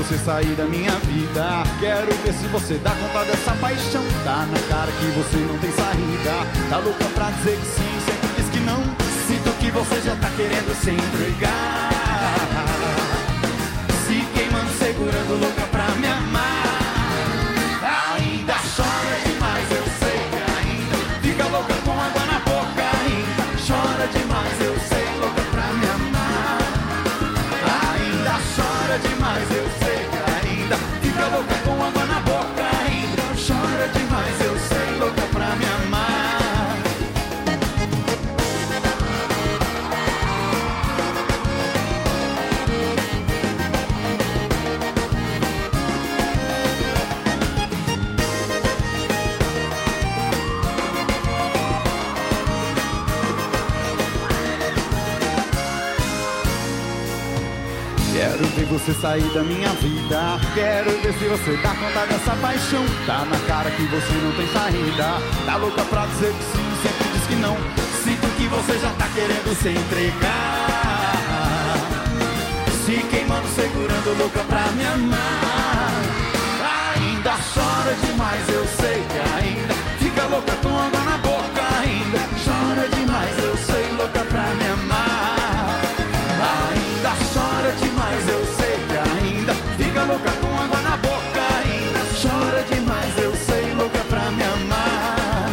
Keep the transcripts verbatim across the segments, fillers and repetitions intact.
você sair da minha vida. Quero ver se você dá conta dessa paixão. Tá na cara que você não tem saída. Tá louca pra dizer que sim, sempre diz que não. Sinto que você já tá querendo se entregar, se queimando, segurando, louca pra me amar. Ainda chora demais, eu sei que ainda fica louca com água na boca. Ainda chora demais, eu sei, louca pra me amar. Ainda chora demais, eu sei que ainda fica louca com água na boca. Ainda chora demais, eu sei, louca pra me amar. Quero ver você sair da minha vida. Quero ver se você dá conta dessa paixão. Tá na cara que você não tem saída. Tá louca pra dizer que sim, sempre diz que não. Sinto que você já tá querendo se entregar, se queimando, segurando, louca pra me amar. Ainda chora demais, eu sei que ainda fica louca com água na boca. Ainda chora demais, eu sei, louca pra me amar. Ainda chora demais, eu sei que ainda fica louca com água na boca. Ainda chora demais, eu sei, louca pra me amar.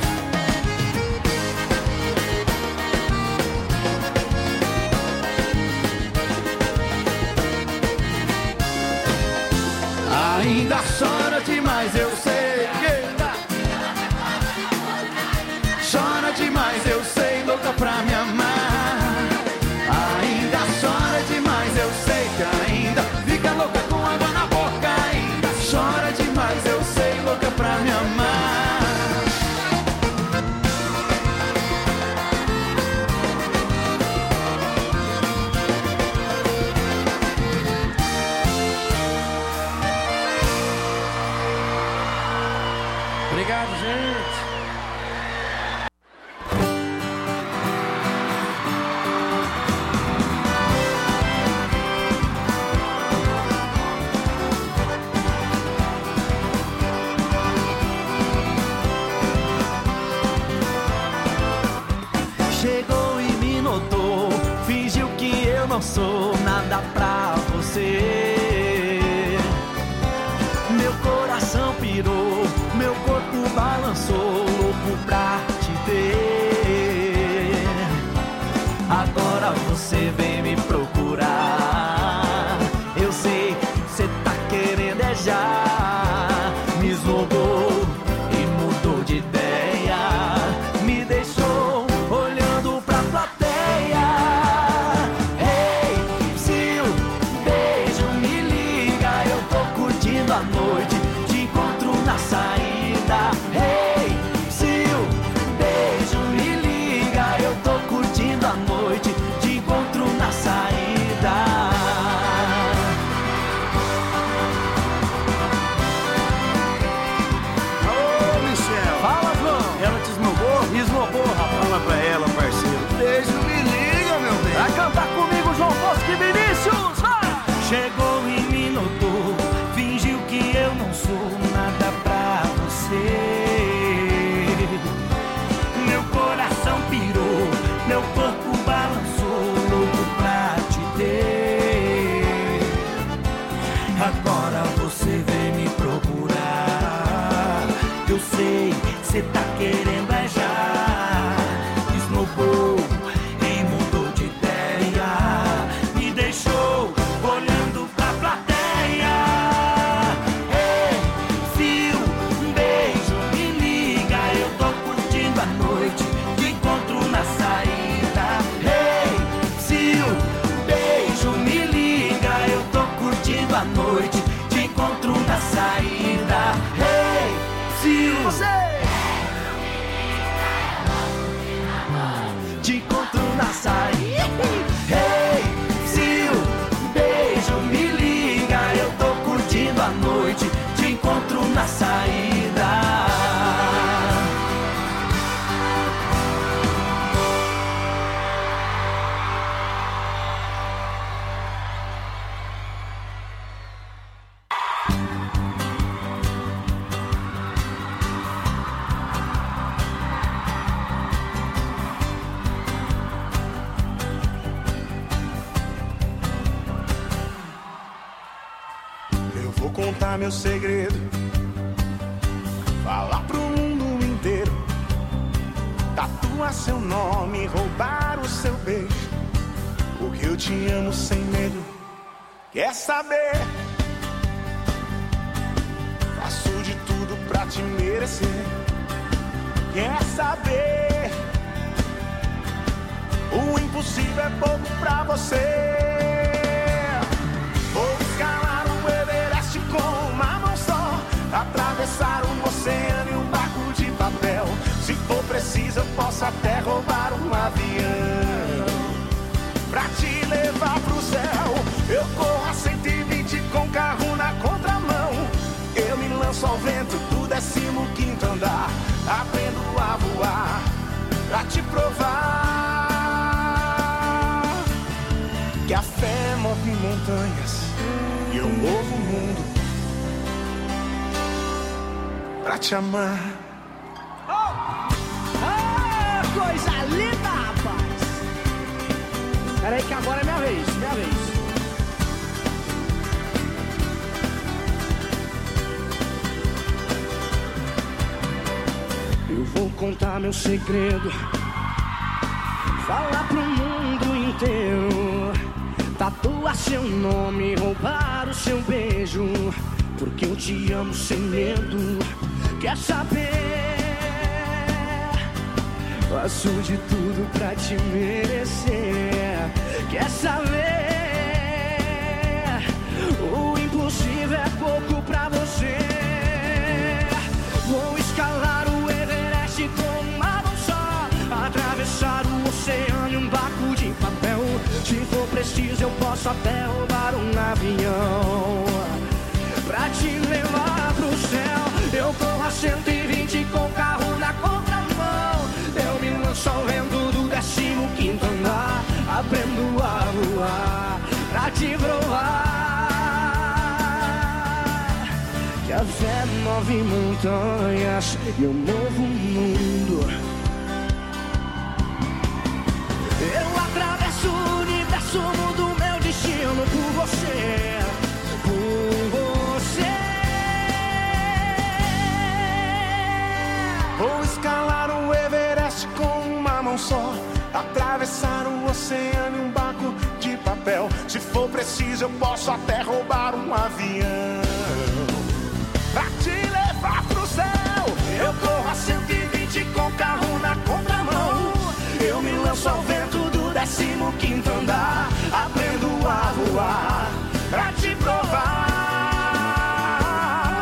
Ainda chora demais, eu sei que chora demais, eu sei, louca pra me amar. Ainda chora demais, eu sei que ainda fica louca com água na boca. Ainda chora demais, eu sei, louca pra me amar. Obrigado, gente. Chegou e me notou, fingiu que eu não sou nada pra você. Meu coração pirou, meu corpo balançou, louco pra te ter. Agora você vem me procurar, eu sei, cê tá querendo é já. Me esnobou e mudou de ideia, me deixou olhando pra plateia. Ei, se o beijo me liga, eu tô curtindo a noite, te encontro na saída. Ei, se o contar meu segredo, falar pro mundo inteiro, tatuar seu nome, roubar o seu beijo, porque eu te amo sem medo. Quer saber? Faço de tudo pra te merecer. Quer saber? O impossível é pouco pra você. Vou escalar o Everest com uma mão só, atravessar o oceano em um barco de papel. Se for preciso eu posso até roubar um avião pra te levar pro céu. Eu corro a cento e vinte com carro na contramão. Eu me lanço ao vento do décimo quinto andar. Aprendo a voar pra te provar que a fé move montanhas e eu movo o mundo pra te amar. Oh! Ah, coisa linda, rapaz! Peraí que agora é minha vez, minha vez. Eu vou contar meu segredo, falar pro mundo inteiro, tatuar seu nome, roubar o seu beijo, porque eu te amo sem medo. Quer saber? Faço de tudo pra te merecer. Quer saber? O impossível é pouco pra você. Vou escalar o Everest com uma mão só, atravessar o oceano em um barco de papel. Se for preciso eu posso até roubar um avião pra te levar pro céu. Eu corro a cento e vinte com carro na contramão. Eu me lanço ao vento do décimo quinto andar. Aprendo a voar pra te provar que a fé move montanhas e eu movo o mundo. Eu atravesso o universo, mudo meu destino por você, por você. Vou escalar o Everest com uma mão só, atravessar o oceano em um barco de papel. Se for preciso eu posso até roubar um avião pra te levar pro céu. Eu corro a cento e vinte com carro na contramão. Eu me lanço ao vento do décimo quinto andar. Aprendo a voar pra te provar.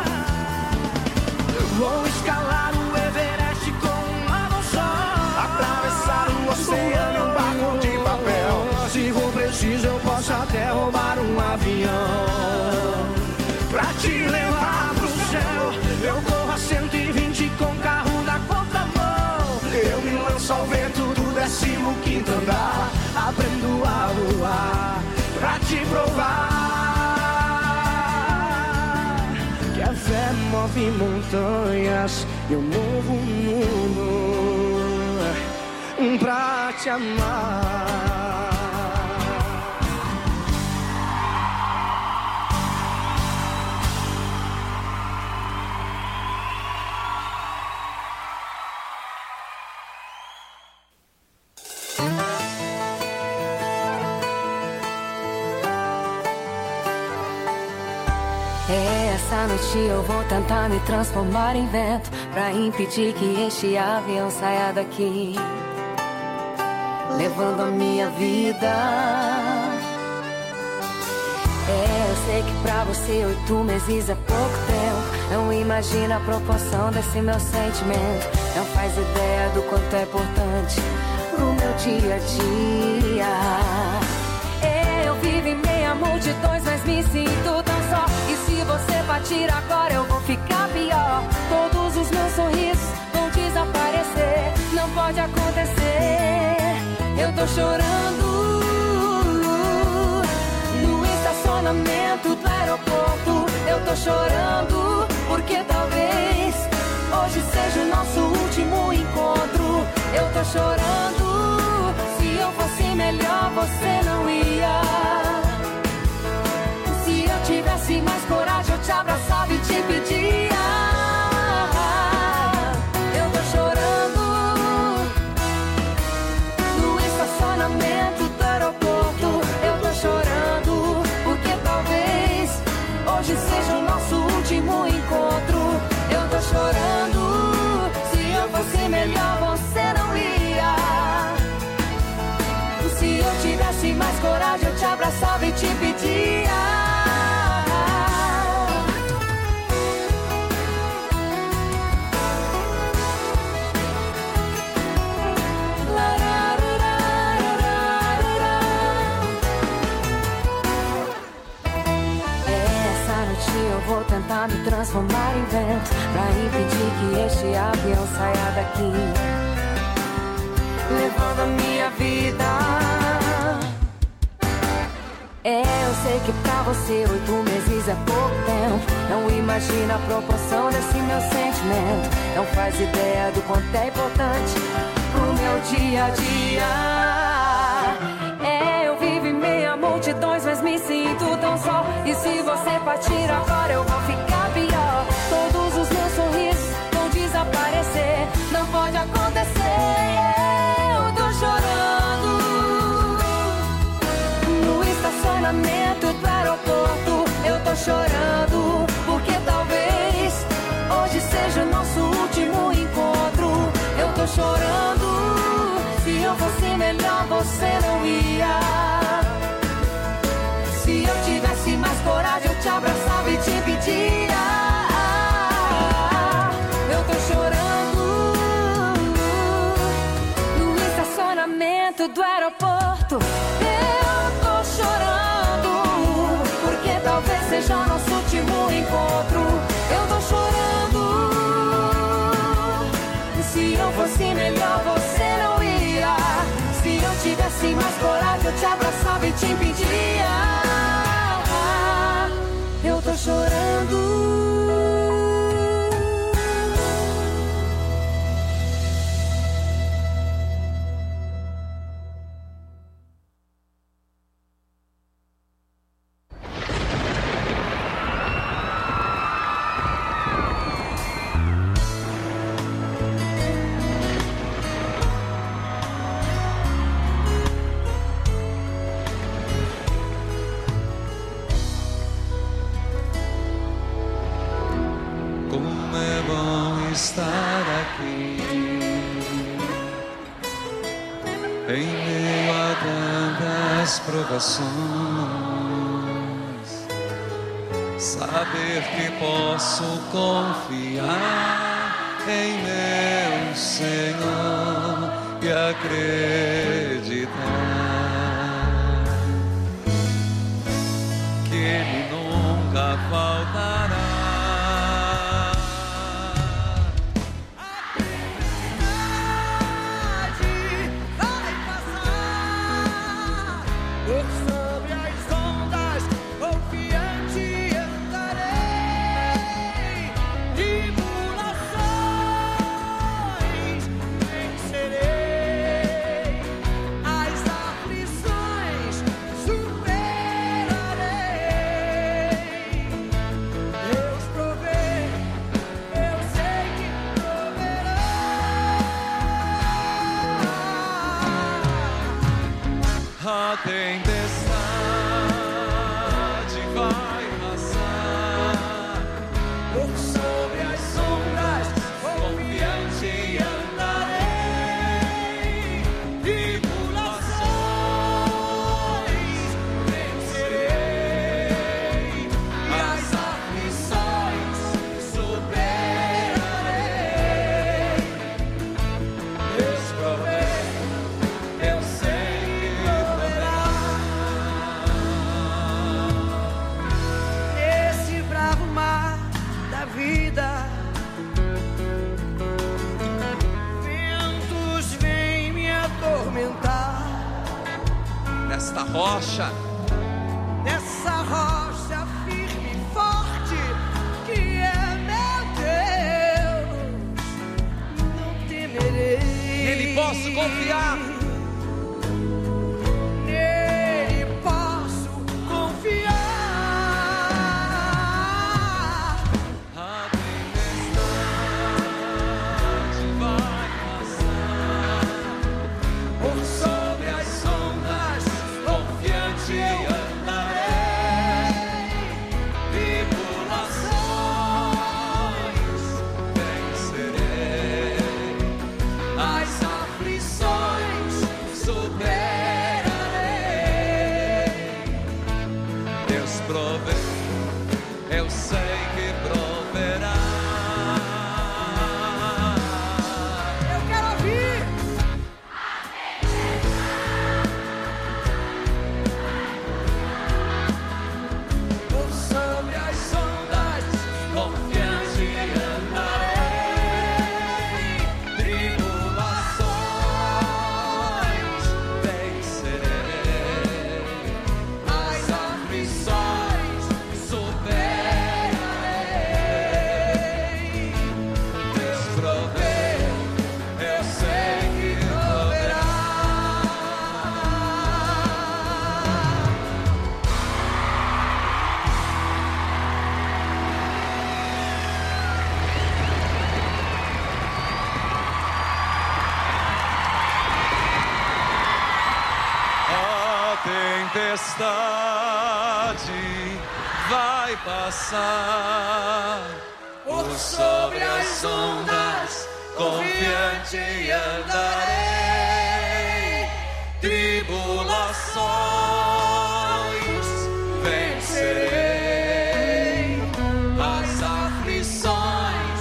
Vou escalar o Everest com uma mão só, atravessar o oceano em um barco de papel. Se for preciso eu posso até roubar um avião pra te levar pro céu. Eu corro a cento e vinte com carro na contramão. Eu me lanço ao vento do décimo quinto andar. Aprendo a voar pra te provar que a fé move montanhas e eu movo o mundo pra te amar. Essa noite eu vou tentar me transformar em vento pra impedir que este avião saia daqui, levando a minha vida. É, eu sei que pra você oito meses é pouco tempo. Não imagina a proporção desse meu sentimento. Não faz ideia do quanto é importante pro meu dia a dia. Eu vivo em meio a multidões, mas me sinto tão só. E se você partir agora eu vou ficar pior. Todos os meus sorrisos vão desaparecer. Não pode acontecer. Eu tô chorando no estacionamento do aeroporto. Eu tô chorando porque talvez hoje seja o nosso último encontro. Eu tô chorando. Se eu fosse melhor você não ia. Se eu tivesse mais coragem eu te abraçava te pedir. Ah, eu tô chorando no estacionamento do aeroporto. Eu tô chorando porque talvez hoje seja o nosso último encontro. Eu tô chorando, se eu fosse melhor você não ia. Se eu tivesse mais coragem eu te abraçava e te pedia. Essa noite eu vou tentar me transformar em vento pra impedir que este avião saia daqui, levando a minha vida. É, eu sei que pra você oito meses é pouco tempo. Não imagina a proporção desse meu sentimento. Não faz ideia do quanto é importante pro meu dia a dia. É, eu vivo em meio a multidões, mas me sinto tão só. E se você partir agora eu vou ficar pior. Todos os meus sorrisos vão desaparecer. Não pode acontecer. Eu tô chorando no estacionamento do aeroporto. Eu tô chorando porque talvez hoje seja o nosso último encontro. Eu tô chorando, se eu fosse melhor você não ia. Se eu tivesse mais coragem eu te abraçava e te pedia. Eu tô chorando no estacionamento do aeroporto. Eu tô chorando porque talvez seja o nosso último encontro. Eu tô chorando, se eu fosse melhor você não ia. Se eu tivesse mais coragem eu te abraçava e te pedia. Eu tô chorando. Estar aqui em meio a tantas provações, saber que posso confiar em meu Senhor e acreditar que Ele nunca faltará. A tempestade vai passar, por sobre as sombras confiante andarei, tribulações vencerei, e as aflições superarei. Deus provê, eu sei. Ventos vêm me atormentar Nesta rocha, nessa rocha firme e forte que é meu Deus, não temerei. nele posso confiar. Nele posso confiar. tempestade vai passar. Por sobre as ondas, confiante andarei. Tribulações vencerei. As aflições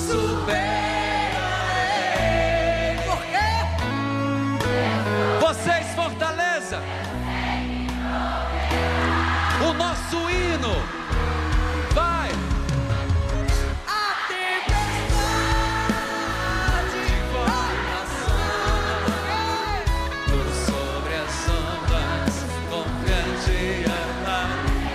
superarei. Por quê? Vocês, Fortaleza, o nosso hino vai. A tempestade vai passar. Por sobre as ondas, confiante andar.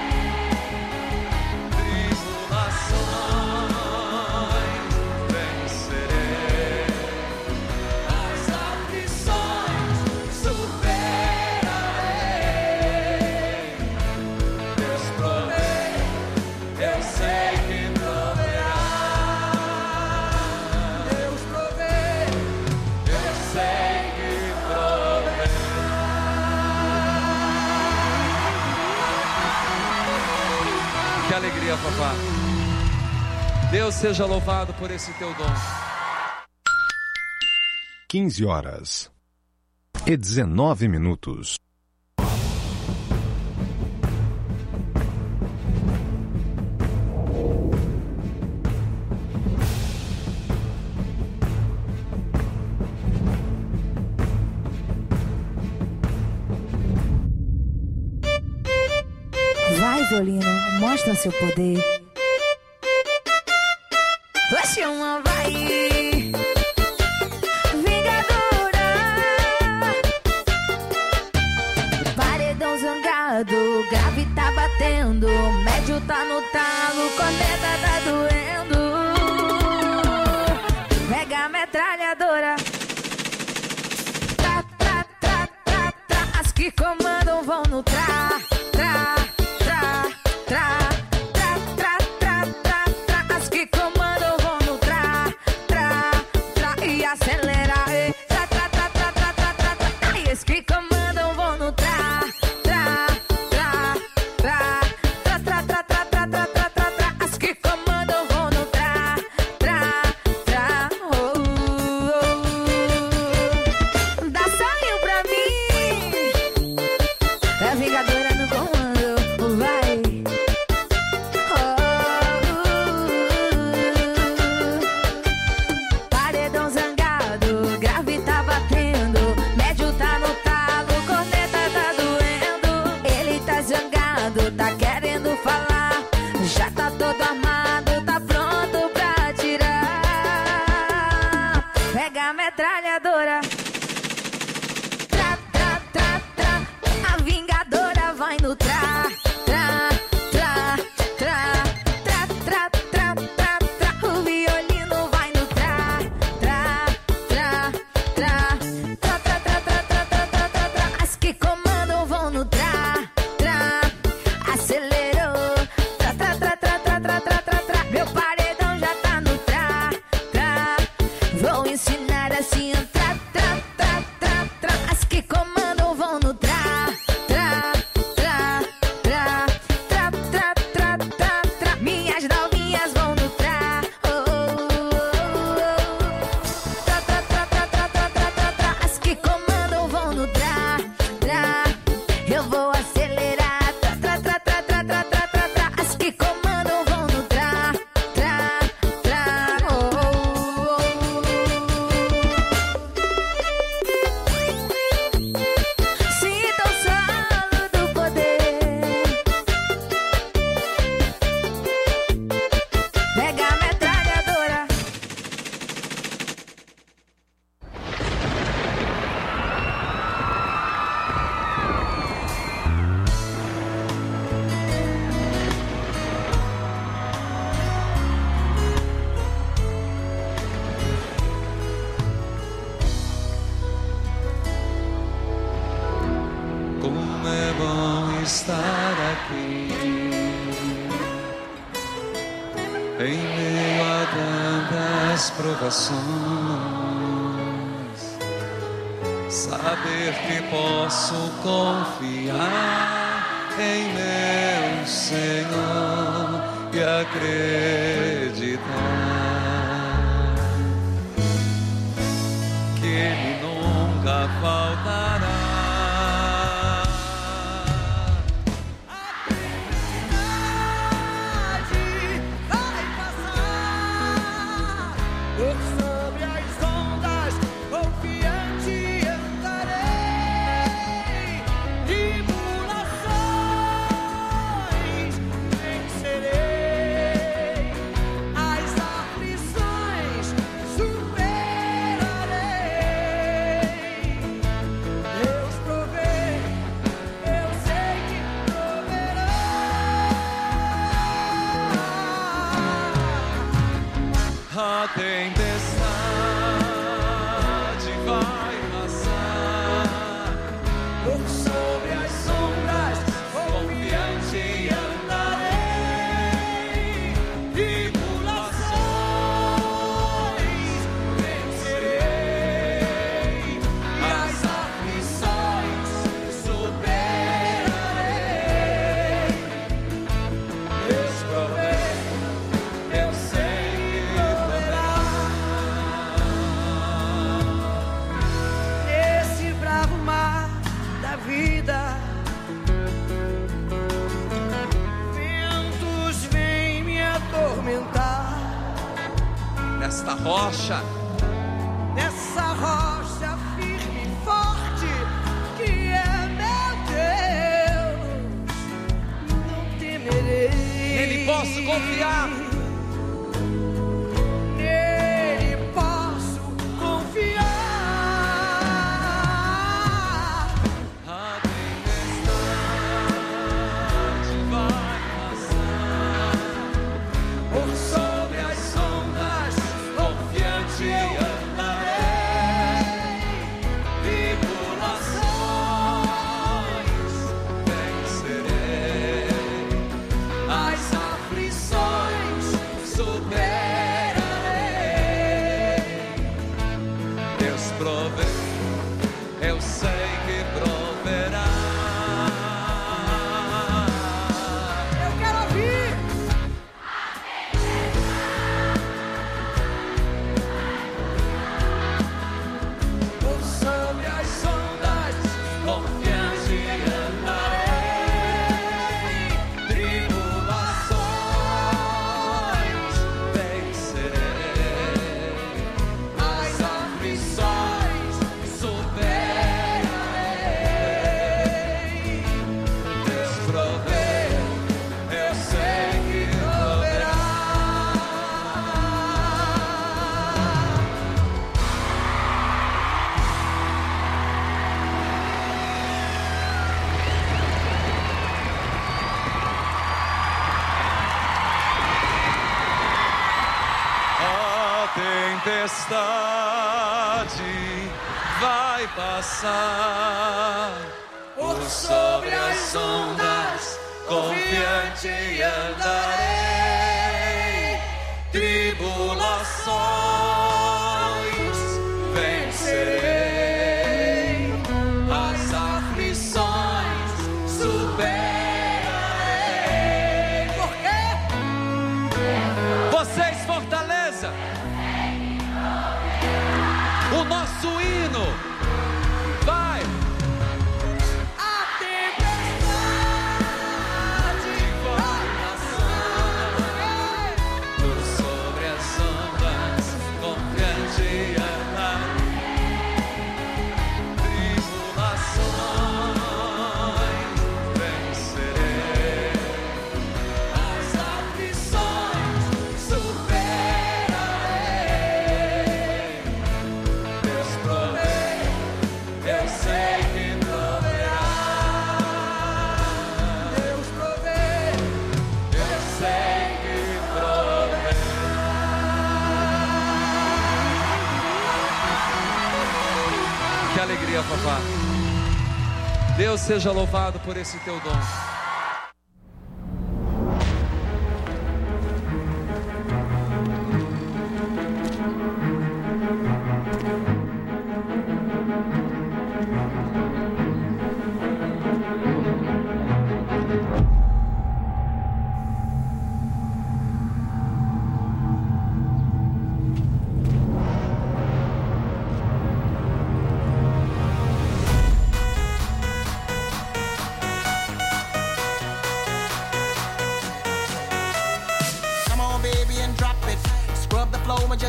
Tribulações vencerei. As aflições superarei. Deus provê, eu sei que proverá. Deus provê, eu sei que proverá. Que alegria, papá. Deus seja louvado por esse teu dom. quinze horas e dezenove minutos. Vai, violino, mostra seu poder. Oxe, uma vai, vingadora. Paredão zangado, grave tá batendo, médio tá no talo, corneta tá doendo. Pega a metralhadora. Tra, tra, tra, tra, tra. As que comandam vão no tra, tra, tra, tra, tra, tra, tra, tra, tra. As que comandam vão no tra, tra, tra. E acelera, e tra, tra, tra, tra, tra, tra, tra, tra. E as que comandam vão no tra, tra, tra, tra, tra, tra, tra, tra, tra, tra, tra, tra, tra. As que comandam vão no tra, tra, tra. Oh, oh, oh. Dá saiu pra mim. É vingadora no comando, vai. Oh, paredão zangado, grave tá batendo, médio tá no talo, corneta tá doendo. Ele tá zangado, tá querendo falar, já tá todo armado, tá pronto pra atirar. Pega a metralhadora. Tra, tra, tra, tra. A vingadora vai no tra, tra, tra, tra, tra, tra, tra, tra, tra. O violino vai no tra, tra, tra, tra, tra, tra, tra, tra, tra, tra, tra, tra, tra. As que comandam vão no tra, tra. Acelerou, tra, tra, tra, tra, tra, tra, tra, tra, tra. Meu paredão já tá no tra, tra. Vou ensinar assim, tra, tra, tra, tra, tra. As que comandam vão no tra, tra, tra, tra, tra, tra, tra, tra, tra. Minhas novinhas vão no tra, oh, oh, oh, oh. Tra, tra, tra, tra, tra, tra, tra, tra, tra. As que comandam vão no tra, tra. Eu vou acelerar, tra, tra, tra, tra, tra, tra, tra, tra, tra. As que comandam vão no tra, tra, tra, oh, oh, oh. Sinta o solo do poder. Pega a metralhadora. Como é bom estar aqui, em meio a tantas provações, saber que posso confiar em meu Senhor e acreditar que Ele nunca faltará. A tempestade vai passar, por sobre as sombras, confiante andarei, tribulações vencerei, as aflições superarei. Deus provê, eu sei. Ventos vêm me atormentar Nesta rocha, nessa rocha firme e forte que é meu Deus, não temerei. nele posso confiar. Nele posso confiar. Eu sei que proverá. Eu quero ouvir. Por sobre as ondas, confiante andarei. Tribulações vencerei. As aflições superarei. Deus provê, eu sei que proverá. A tempestade vai passar, por sobre as ondas, confiante andarei. Tribulações vencerei, as aflições superarei. Por quê? Vocês, Fortaleza, o nosso hino vai. A tempestade vai passar, Por sobre as ondas, confiante andarei. Tribulações vencerei, as aflições superarei. Deus provê, eu sei que proverá. Deus provê. Eu sei que proverá. Que alegria, papá. Deus seja louvado por esse teu dom.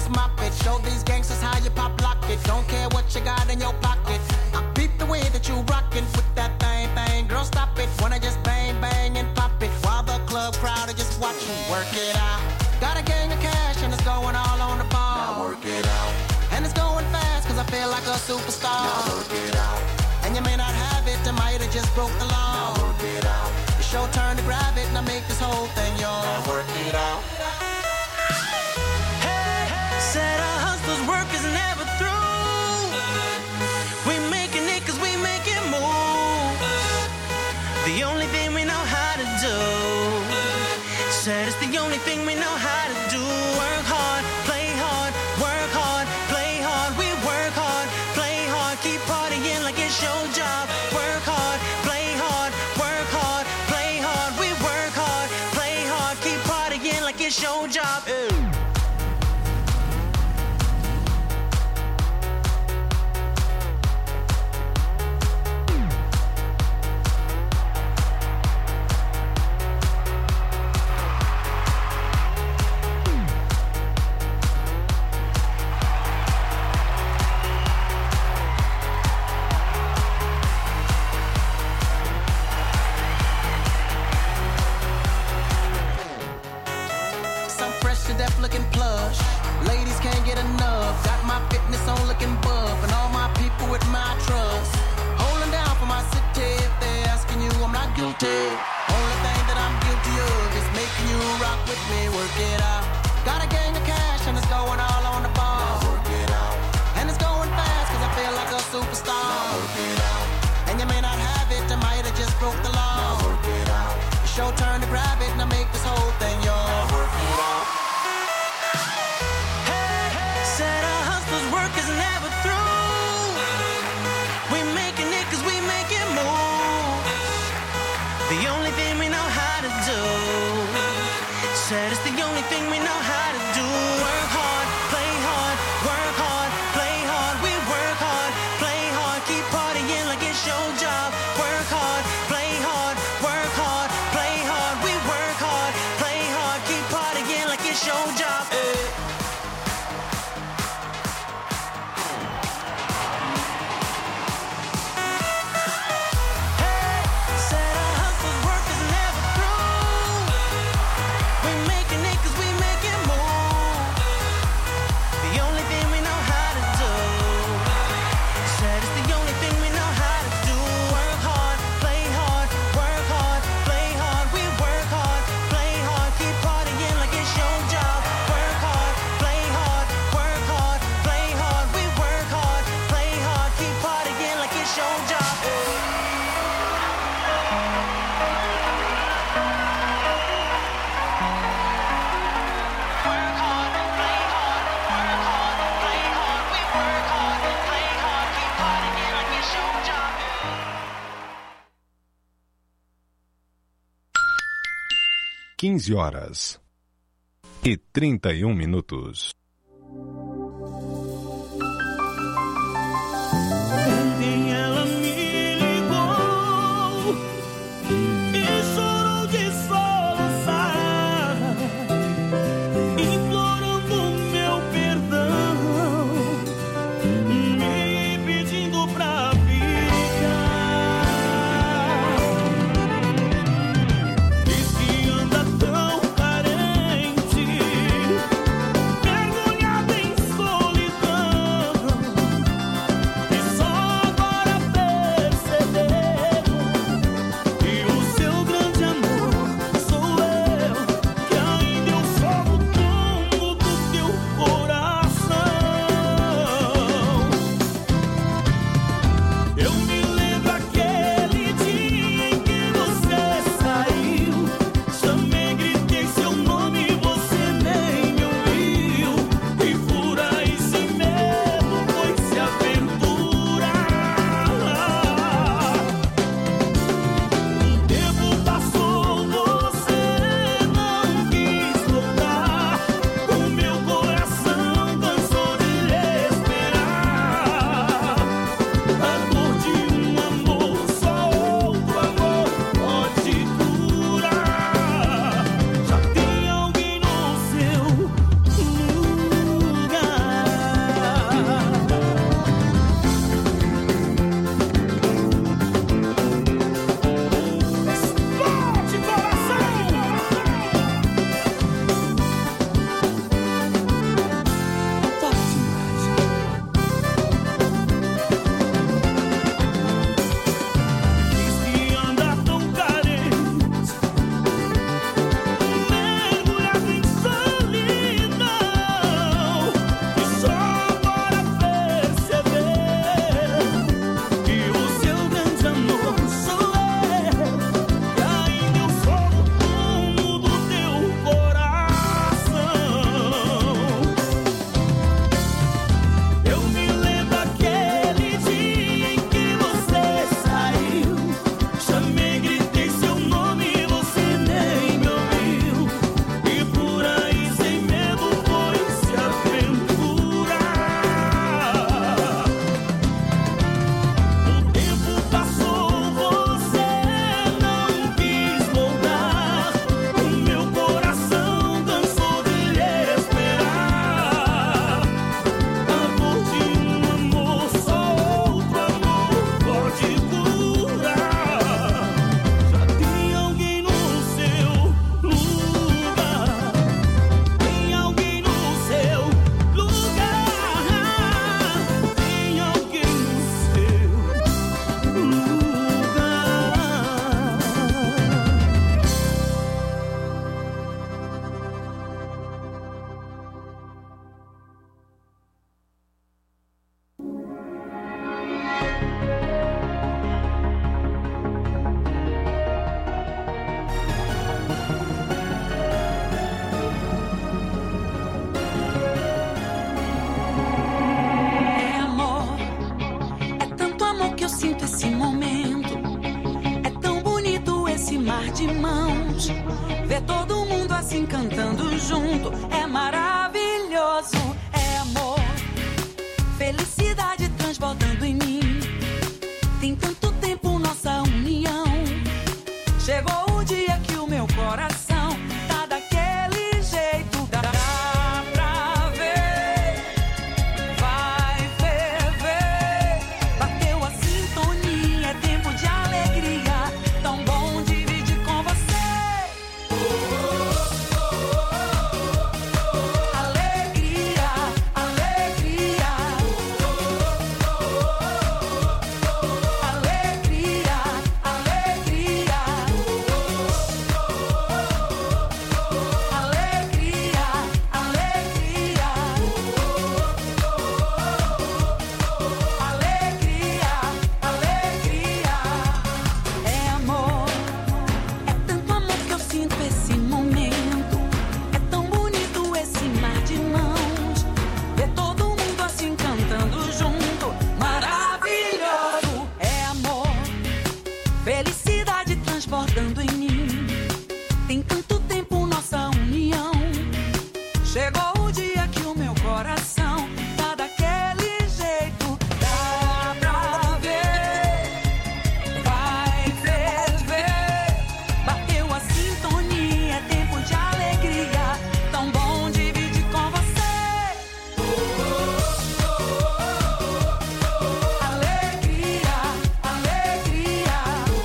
let's mop it. Show these gangsters how you pop lock it. Don't care what you got in your pocket. I peep the way that you rockin' with that thing, thing. Girl, stop it. Wanna just bang, bang and pop it. While the club crowd are just watching. Work it out. Got a gang of cash and it's going all on the ball. Now work it out. And it's going fast cause I feel like a superstar. Now work it out. And you may not have it, I might have just broke the law. Now work it out. It's your turn to grab it and I make this whole thing yours. Now work it out. Said our hustler's work is never through. We making it cause we make it move. The only thing we know how to do. Said it's the only thing we know how to do. Work hard, play hard, work hard, play hard. We work hard, play hard, keep partying like it's your job. Work hard, play hard, work hard, play hard. We work hard, play hard, keep partying like it's your job. Ew. Looking plush, ladies can't get enough. Got my fitness on looking buff, and all my people with my trust. Holding down for my city. If they're asking you, I'm not guilty. Only thing that I'm guilty of is making you rock with me. Work it out. Got a gang of cash and it's going all on the ball. Work it out. And it's going fast cause I feel like a superstar. Work it out. And you may not have it, I might have just broke the law. Work it out. It's your turn to grab it and I make this whole thing yours. Work it out. Said our hustler's work is never through. We making it cause we make it move. The only thing we know how to do. Said it's the only thing we know how to do. Work hard, play hard, work hard, play hard. We work hard, play hard, keep partying like it's your job. Work hard, play hard, work hard, play hard. We work hard, play hard, keep partying like it's your job. Hey. quinze horas e trinta e um minutos. Ontem ela me ligou e chorou de soluçar, implorando meu perdão, me pedindo pra ficar. Diz que anda tão carente, pergunta assim cantando junto. É maravilhoso, é amor, felicidade transbordando em mim. Tem tanto tempo nossa união. Chegou o dia que o meu coração tá daquele jeito. Dá pra ver, vai ferver. Bateu a sintonia, é tempo de alegria. Tão bom dividir com você. Alegria, alegria. Alegria, alegria. Alegria, alegria. Alegria, alegria. É amor, é tanto amor que eu sinto esse momento. É tão bonito esse mar de mãos. Ver todo mundo assim cantando junto. Maravilhoso, é amor, felicidade transbordando em mim. Tem tanto tempo nossa união. Chegou o dia que o meu coração tá daquele jeito. Dá pra ver, vai ferver. Bateu a sintonia, é tempo de alegria. Tão bom dividir com você. Alegria, alegria.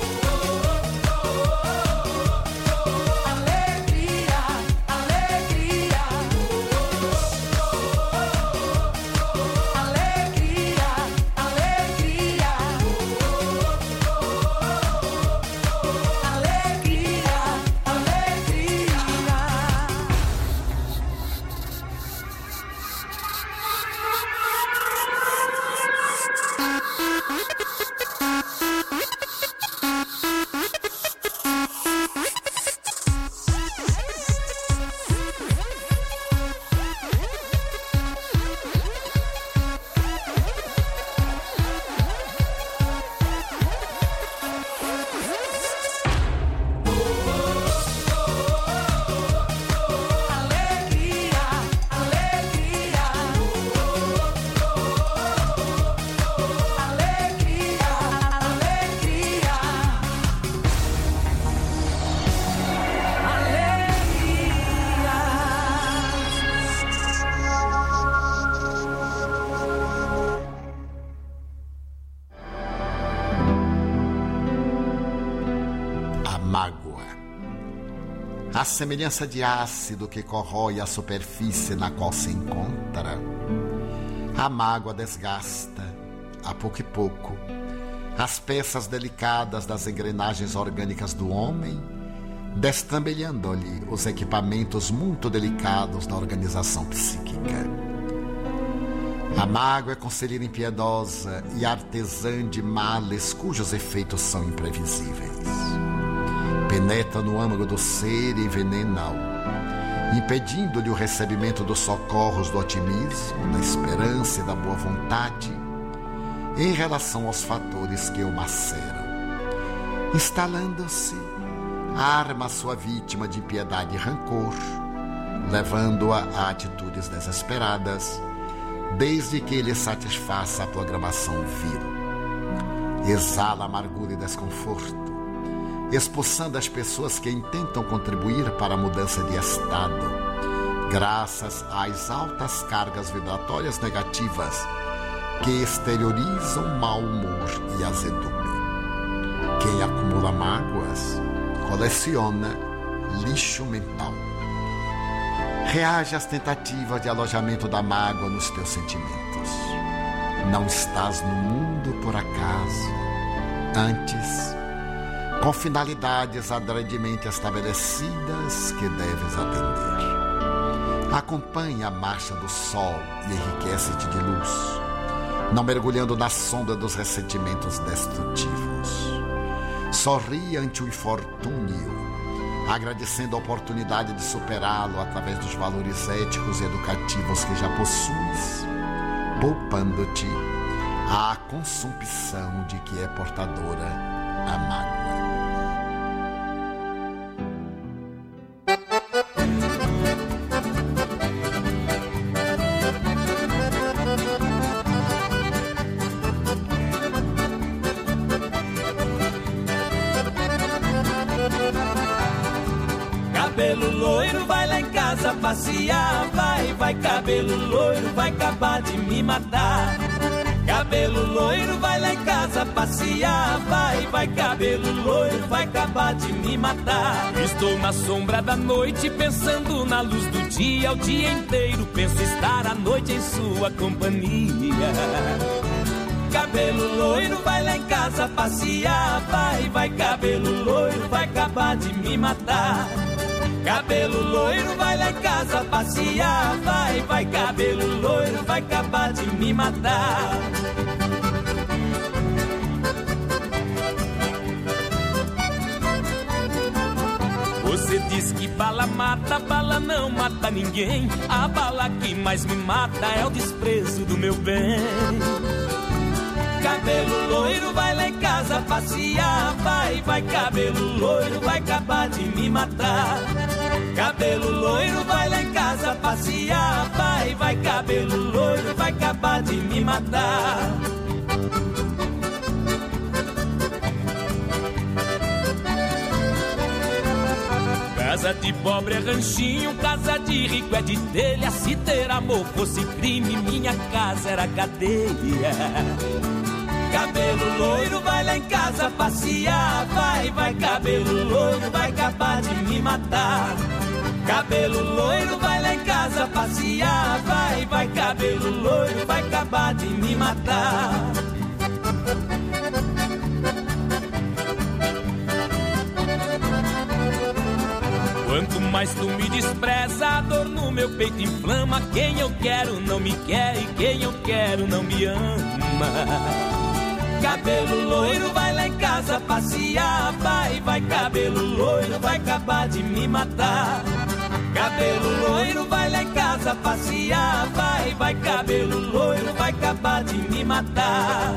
Alegria, alegria. Alegria, alegria. Alegria, A mágoa. A semelhança de ácido que corrói a superfície na qual se encontra, a mágoa desgasta, a pouco e pouco, as peças delicadas das engrenagens orgânicas do homem, destambelhando-lhe os equipamentos muito delicados da organização psíquica. A mágoa é conselheira impiedosa e artesã de males cujos efeitos são imprevisíveis. Penetra no âmago do ser e envenena-o, impedindo-lhe o recebimento dos socorros do otimismo, da esperança e da boa vontade em relação aos fatores que o maceram. Instalando-se, arma sua vítima de impiedade e rancor, levando-a a atitudes desesperadas, desde que ele satisfaça a programação vil. Exala amargura e desconforto, expulsando as pessoas que intentam contribuir para a mudança de estado, graças às altas cargas vibratórias negativas que exteriorizam mau humor e azedume. Quem acumula mágoas, coleciona lixo mental. Reage às tentativas de alojamento da mágoa nos teus sentimentos. Não estás no mundo por acaso. Antes, com finalidades adredemente estabelecidas que deves atender. Acompanha a marcha do sol e enriquece-te de luz, não mergulhando na sombra dos ressentimentos destrutivos. Sorri ante o infortúnio, agradecendo a oportunidade de superá-lo através dos valores éticos e educativos que já possuis, poupando-te a consumpção de que é portadora a mágoa. Cabelo loiro, vai lá em casa passear. Vai, vai, cabelo loiro, vai acabar de me matar. Cabelo loiro, vai lá em casa passear. Vai, vai, cabelo loiro, vai acabar de me matar. Estou na sombra da noite, pensando na luz do dia. O dia inteiro penso estar à noite em sua companhia. Cabelo loiro, vai lá em casa passear. Vai, vai, cabelo loiro, vai acabar de me matar. Cabelo loiro, vai lá em casa passear. Vai, vai, cabelo loiro, vai acabar de me matar. Você diz que bala mata, bala não mata ninguém. A bala que mais me mata é o desprezo do meu bem. Cabelo loiro, vai lá em casa passear. Vai, vai, cabelo loiro, vai acabar de me matar. Cabelo loiro, vai lá em casa passear. Vai, vai, cabelo loiro, vai acabar de me matar. Casa de pobre é ranchinho, casa de rico é de telha. Se ter amor fosse crime, minha casa era cadeia. Cabelo loiro, vai lá em casa passear. Vai, vai, cabelo loiro, vai acabar de me matar. Cabelo loiro, vai lá em casa passear. Vai, vai, cabelo loiro, vai acabar de me matar. Quanto mais tu me despreza, a dor no meu peito inflama. Quem eu quero não me quer e quem eu quero não me ama. Cabelo loiro, vai lá em casa passear. Vai, vai, cabelo loiro, vai acabar de me matar. Cabelo loiro, vai lá em casa passear. Vai, vai, cabelo loiro, vai acabar de me matar.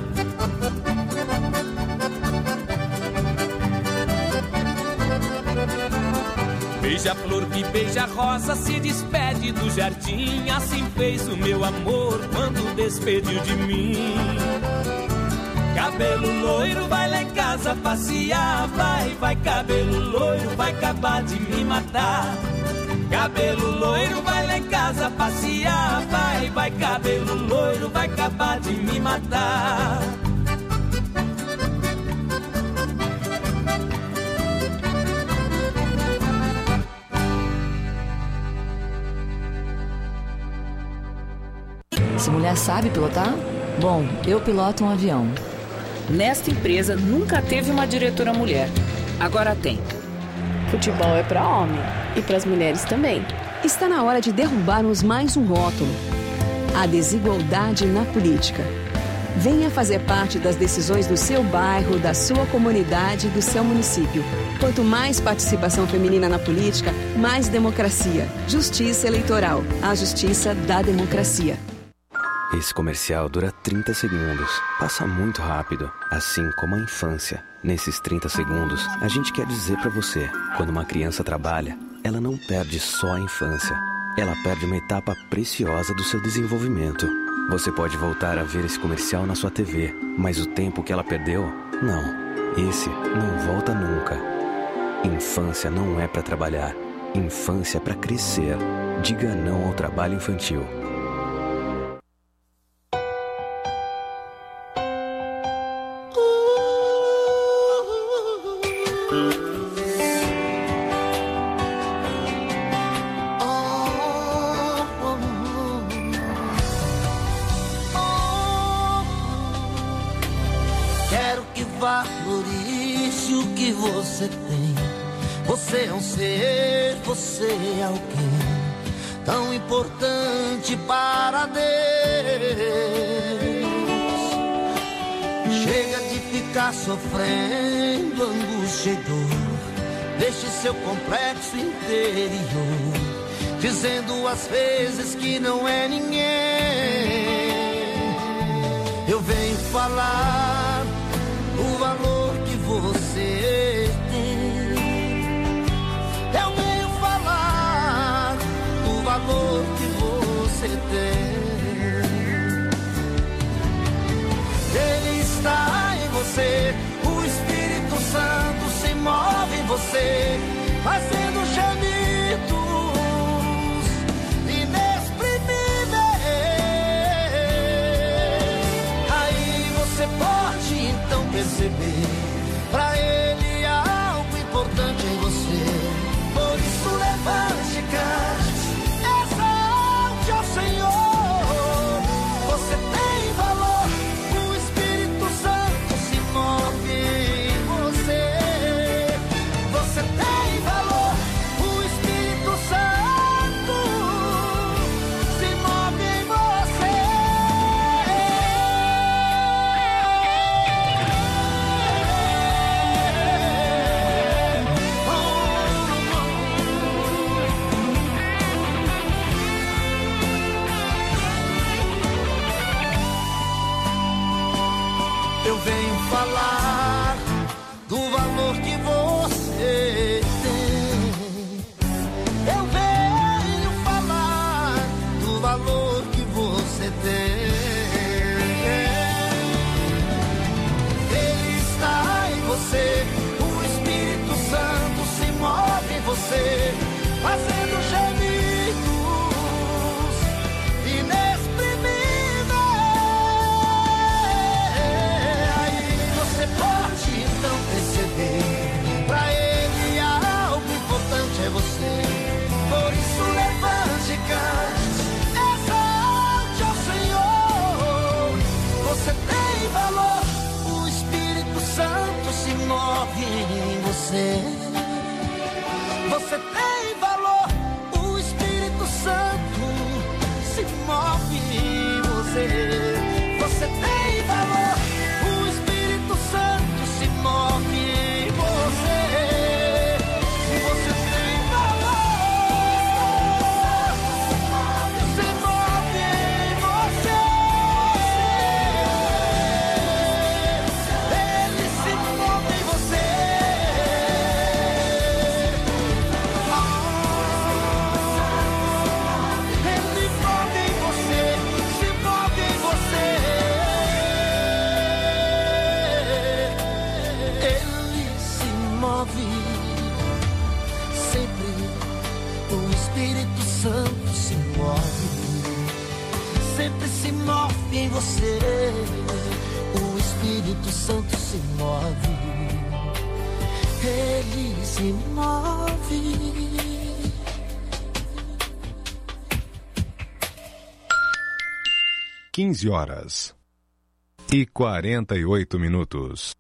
Beija-flor que beija-rosa se despede do jardim. Assim fez o meu amor quando despediu de mim. Cabelo loiro, vai lá em casa passear. Vai, vai, cabelo loiro, vai acabar de me matar. Cabelo loiro, vai lá em casa passear. Vai, vai, cabelo loiro, vai acabar de me matar. Essa mulher sabe pilotar? Bom, eu piloto um avião. Nesta empresa nunca teve uma diretora mulher. Agora tem. Futebol é para homem e para as mulheres também. Está na hora de derrubarmos mais um rótulo: a desigualdade na política. Venha fazer parte das decisões do seu bairro, da sua comunidade, do seu município. Quanto mais participação feminina na política, mais democracia. Justiça eleitoral. A justiça da democracia. Esse comercial dura trinta segundos. Passa muito rápido, assim como a infância. Nesses trinta segundos, a gente quer dizer pra você: quando uma criança trabalha, ela não perde só a infância. Ela perde uma etapa preciosa do seu desenvolvimento. Você pode voltar a ver esse comercial na sua T V, mas o tempo que ela perdeu, não. Esse não volta nunca. Infância não é pra trabalhar. Infância é pra crescer. Diga não ao trabalho infantil. Quero que valorize o que você tem. Você é um ser, você é alguém tão importante para Deus. Chega de ficar sofrendo angústia e dor. Deixe seu complexo interior, dizendo às vezes que não é ninguém. Eu venho falar o valor que você tem. Eu venho falar o valor que você tem. Ele está em você, o Espírito Santo se move em você, fazendo gemidos perceber. Pra ele há algo importante em você. Por isso levante e cante, exalte ao Senhor. Você tem valor, o Espírito Santo se move em você. Você tem valor, o Espírito Santo se move em você. Eu venho falar do valor que você tem. Eu venho falar do valor que você tem. Ele está em você, o Espírito Santo se move em você, fazendo gemidos inexprimíveis. Você pode então perceber, pra ele há algo importante é você. Por isso levante e cante, exalte ao Senhor. Você tem valor, o Espírito Santo se move em você. Você tem valor, o Espírito Santo se move em você. Você tem valor, o Espírito Santo se move em você. Você tem valor, se move em você. Ele se move em você. Ele move em você, se move em você. Ele se move sempre, o Espírito Santo se move, sempre se move em você, o Espírito Santo se move, ele se move. quinze horas e quarenta e oito minutos.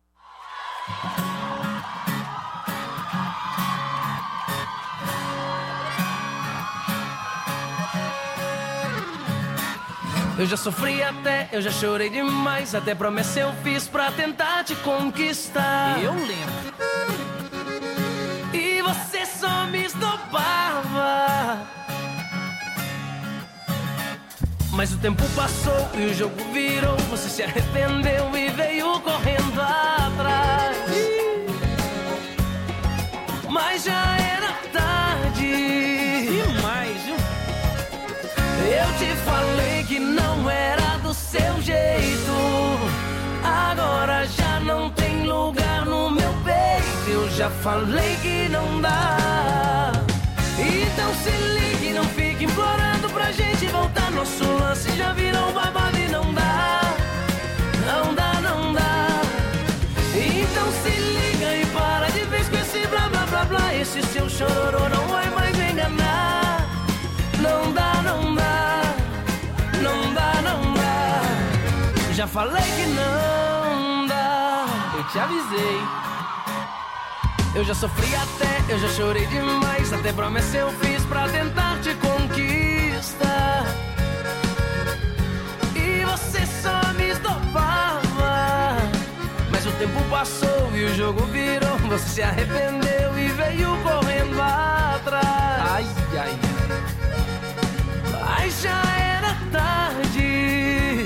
Eu já sofri até, eu já chorei demais, até promessa eu fiz pra tentar te conquistar. Eu lembro. E você só me esnobava. Mas o tempo passou e o jogo virou. Você se arrependeu e veio correndo atrás. Mas já era tarde. Demais, viu? Eu te falei que não era do seu jeito. Agora já não tem lugar no meu peito. Eu já falei que não dá. Então se ligue, não fique implorando pra gente voltar. Nosso lance já virou babado e não dá. Não dá, não dá. Então se liga e para de vez com esse blá blá blá blá. Esse seu chororô não vai mais me enganar. Não dá, não dá. Não dá, não dá. Já falei que não dá. Eu te avisei. Eu já sofri até, eu já chorei demais, até promessa eu fiz pra tentar te conquistar. E você só me esnobava. Mas o tempo passou e o jogo virou. Você se arrependeu e veio correndo atrás. Ai, ai. Mas já era tarde.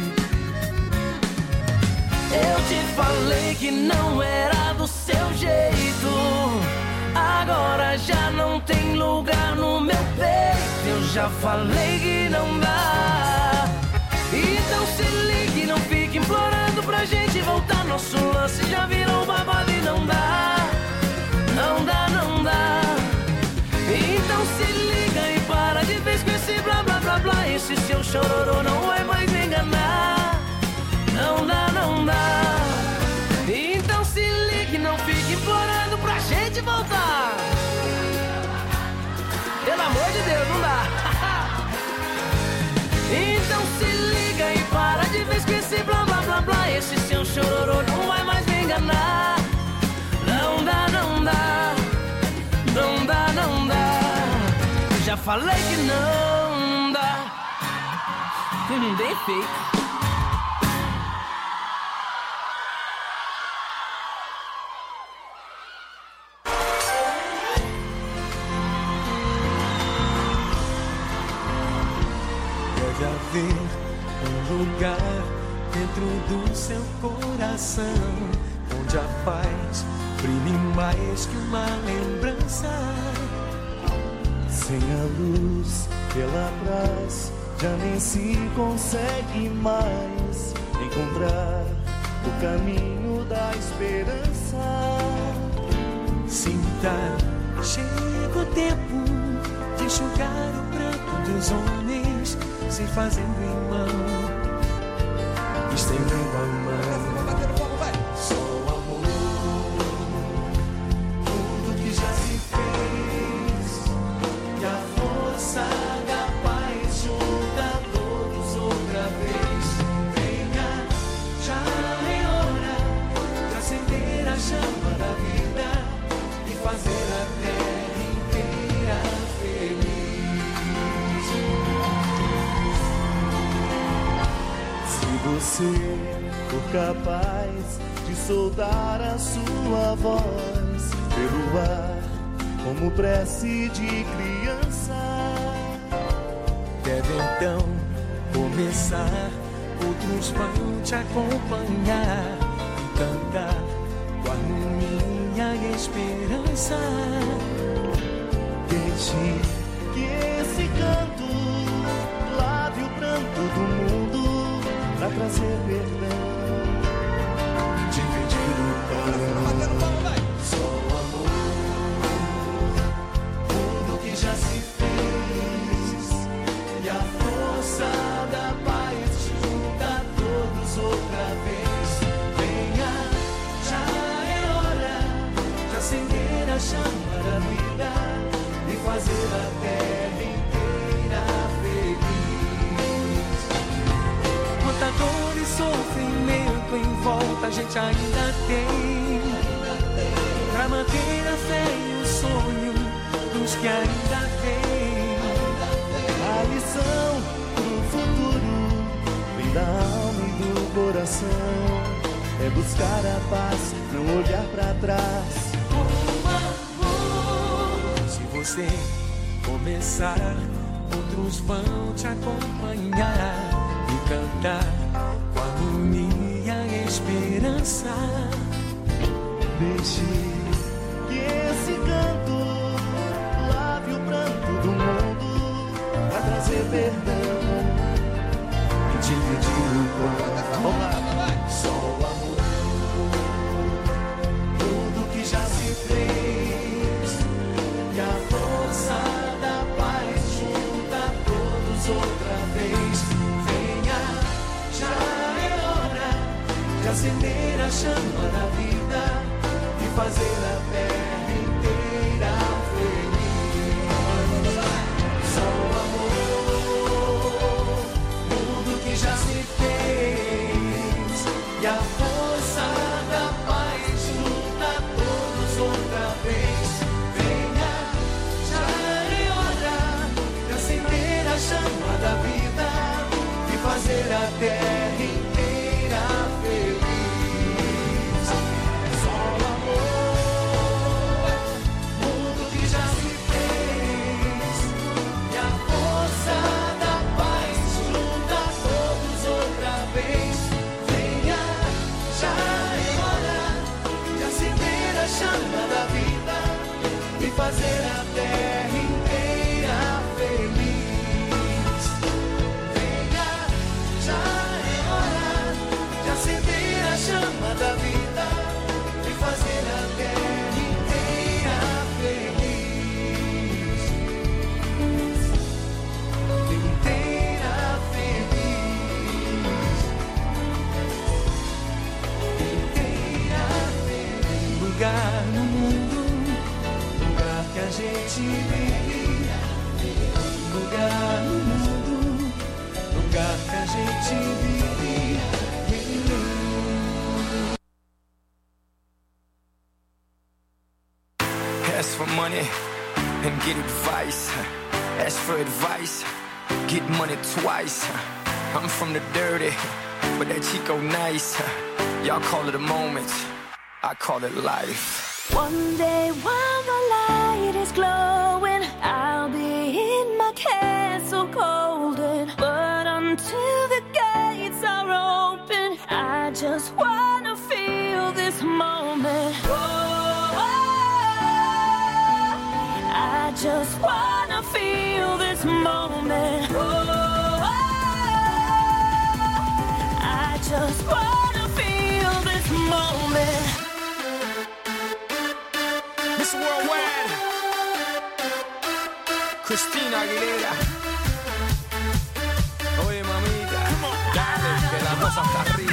Eu te falei que não era do seu jeito. Agora já não tem lugar no meu peito. Eu já falei que não dá. Então se ligue, não fique implorando pra gente voltar. Nosso lance já virou babado e não dá. Não dá, não dá. Então se liga e para de vez com esse blá blá blá blá. Esse seu chororô não vai mais me enganar. Não dá, não dá. Então se falei que não dá. Hum, bem feito. Deve haver um lugar dentro do seu coração onde a paz brilhe mais que uma lembrança. Sem a luz que ela traz, já nem se consegue mais encontrar o caminho da esperança. Sinta, chega o tempo de enxugar o pranto dos homens, se fazendo irmão, estendendo a mão. Só o amor, tudo que já se fez, e a força da paz junta todos outra vez. Venha, já é hora de acender a chama da vida e fazer a terra inteira feliz. Se você for capaz de soltar a sua voz pelo ar, como prece de criança, deve então começar, outros vão te acompanhar e cantar com harmonia e esperança. Deixe que esse canto lave o pranto do mundo pra trazer perdão, dividir o pão. Só o amor, tudo que já se fez, e a força da paz junta todos outra vez. Venha, já é hora de acender a chama da vida e fazer a terra inteira feliz. Quanta dor e sofrimento em volta a gente ainda tem, pra manter a fé e o sonho dos que ainda vêm. A lição pro futuro vem da alma e do coração, é buscar a paz, não olhar pra trás. Se você começar, outros vão te acompanhar e cantar com harmonia e esperança. Deixe que esse canto lave o pranto do mundo pra trazer perdão e dividir o pão. Vamos lá, só o amor, tudo que já se fez, e a força da paz junta todos outra vez. Venha, já é hora de acender a chama da vida e fazer a terra inteira feliz. Só o amor, tudo que já se fez, e a força da paz junta todos outra vez. Venha, já é hora de acender a chama da vida e fazer a terra inteira feliz. Só o amor, tudo que já se fez, e a força da paz junta todos outra vez. Venha, já é hora de acender a chama da vida e fazer a terra inteira feliz. Venha, já é hora de acender a chama da vida e fazer a terra inteira feliz. Inteira feliz. Inteira feliz. Lugar no mundo, lugar que a gente vive. Lugar no mundo, lugar que a gente vive. Ask for money and get advice. Ask for advice, get money twice. I'm from the dirty, but that Chico nice. Y'all call it a moment, I call it life. One day while the light is glowing, I'll be in my castle golden. But until the gates are open, I just wanna feel this moment. Oh, I just wanna feel this moment. Oh, I just wanna feel this moment. Miss Worldwide, Christina Aguilera. Oye, mamita, dale, que la cosa está arriba.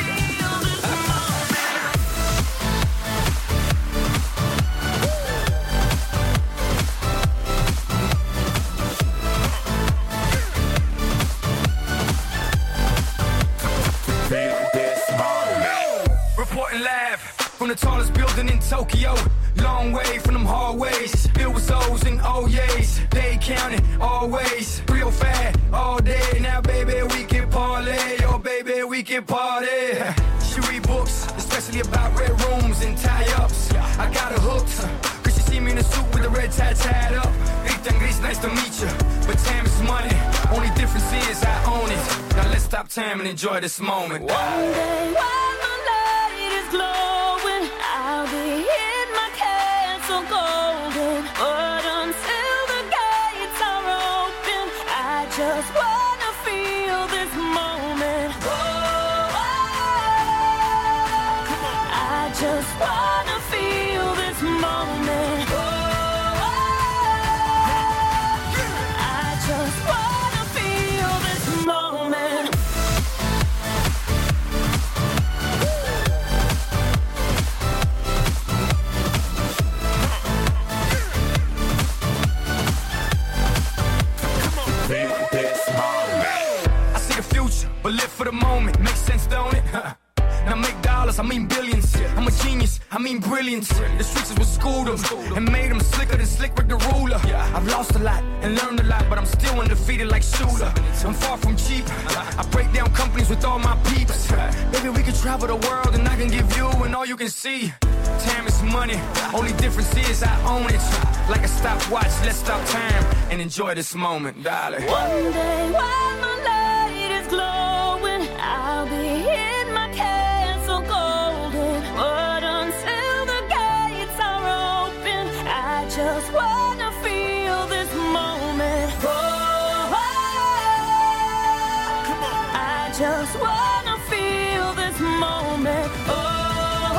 Reporting live from the tallest building in Tokyo. Long way from them hallways, filled with O's and O's. They counting always, real fat all day. Now baby we can parlay, oh baby we can party. She read books, especially about red rooms and tie-ups. I got her hooked, cause she see me in a suit with the red tie tied up. Ethan Gris, nice to meet you, but time is money. Only difference is I own it. Now let's stop time and enjoy this moment. One day while the light is glowing, I'll be in my castle golden. But until the gates are open, I just wanna feel this moment. Oh, I just wanna feel this moment. Oh, I just wanna feel this moment. I see the future, but live for the moment. Makes sense, don't it? Now make dollars, I mean billions. I'm a genius, I mean brilliance. The streets is what schooled them and made them slicker than Slick Rick the ruler. I've lost a lot and learned a lot, but I'm still undefeated like Shooter. I'm far from cheap, I break down companies with all my peeps. Baby, we can travel the world and I can give you and all you can see. Time is money, only difference is I own it. Like a stopwatch, let's stop time and enjoy this moment, darling. One day while the light is glowing, I'll be in my castle golden. But until the gates are open, I just wanna feel this moment. Oh, I just wanna feel this moment. Oh,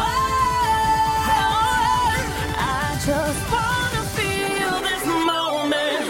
I just wanna feel this moment.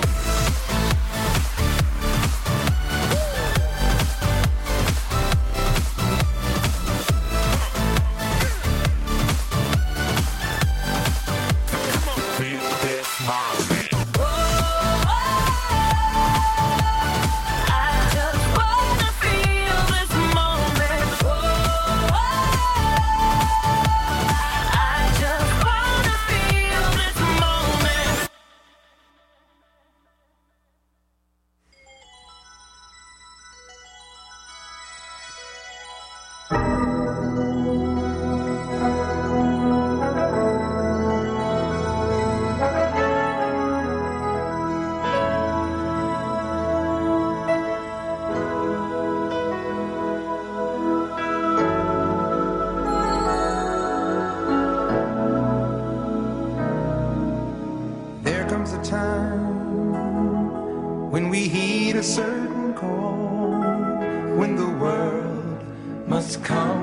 There comes a time when we heed a certain call, when the world must come